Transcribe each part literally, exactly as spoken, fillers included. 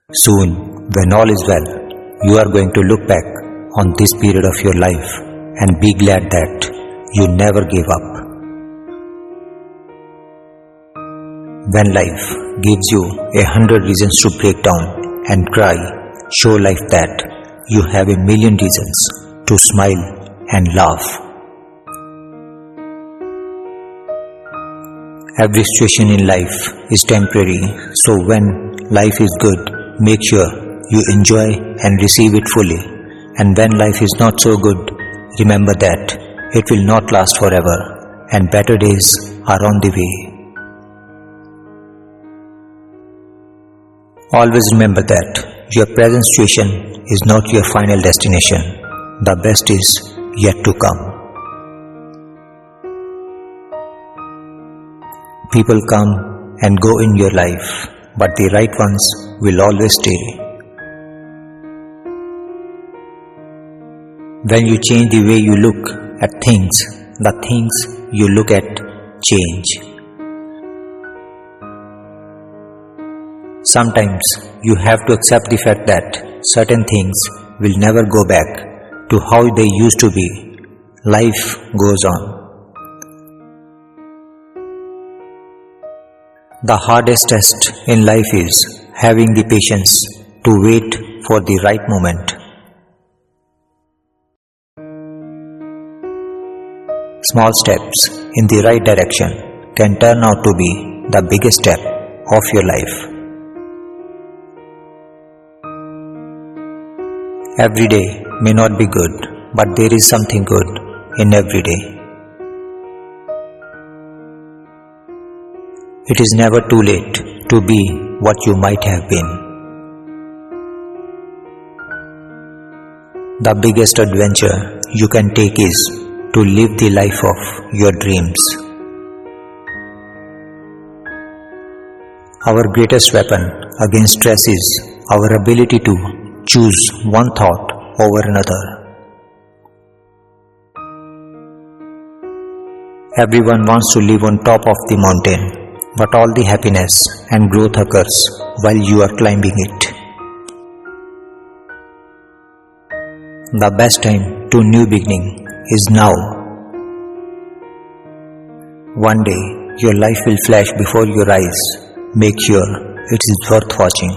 Soon, when all is well, you are going to look back on this period of your life and be glad that you never gave up. When life gives you a hundred reasons to break down and cry, show life that you have a million reasons to smile and laugh. Every situation in life is temporary, so when life is good, make sure you enjoy and receive it fully. And when life is not so good, remember that it will not last forever and better days are on the way. Always remember that your present situation is not your final destination. The best is yet to come. People come and go in your life, but the right ones will always stay. When you change the way you look at things, the things you look at change. Sometimes you have to accept the fact that certain things will never go back to how they used to be. Life goes on. The hardest test in life is having the patience to wait for the right moment. Small steps in the right direction can turn out to be the biggest step of your life. Every day may not be good, but there is something good in every day. It is never too late to be what you might have been. The biggest adventure you can take is to live the life of your dreams. Our greatest weapon against stress is our ability to choose one thought over another. Everyone wants to live on top of the mountain, but all the happiness and growth occurs while you are climbing it. The best time to new beginning is now. One day your life will flash before your eyes. Make sure it is worth watching.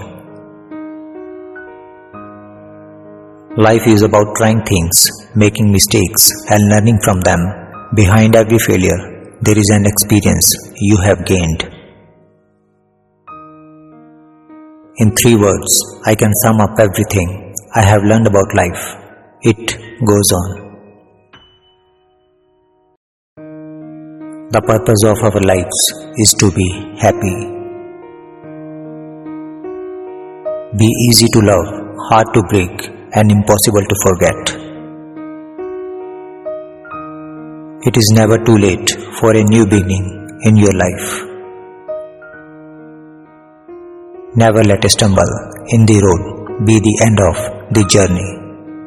Life is about trying things, making mistakes and learning from them. Behind every failure, there is an experience you have gained. In three words, I can sum up everything I have learned about life. It goes on. The purpose of our lives is to be happy. Be easy to love, hard to break, and impossible to forget. It is never too late for a new beginning in your life. Never let a stumble in the road be the end of the journey.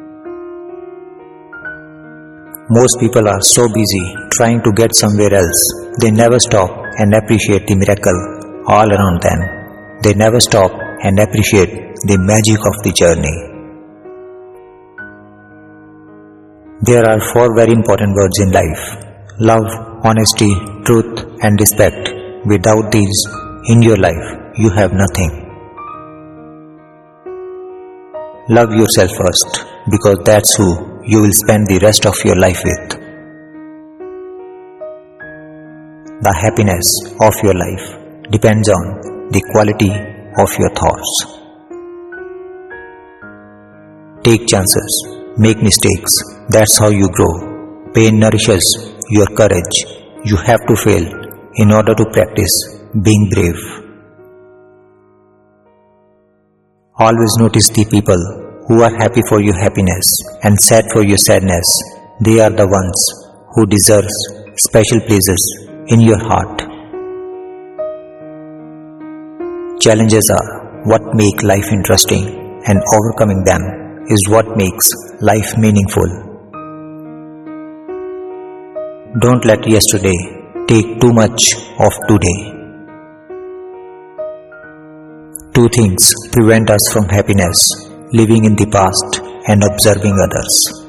Most people are so busy trying to get somewhere else, they never stop and appreciate the miracle all around them. They never stop and appreciate the magic of the journey. There are four very important words in life: love, honesty, truth, and respect. Without these in your life, you have nothing. Love yourself first, because that's who you will spend the rest of your life with. The happiness of your life depends on the quality of your thoughts. Take chances, make mistakes, that's how you grow. Pain nourishes your courage. You have to fail in order to practice being brave. Always notice the people who are happy for your happiness and sad for your sadness. They are the ones who deserve special places in your heart. Challenges are what make life interesting, and overcoming them is what makes life meaningful. Don't let yesterday take too much of today. Two things prevent us from happiness: living in the past and observing others.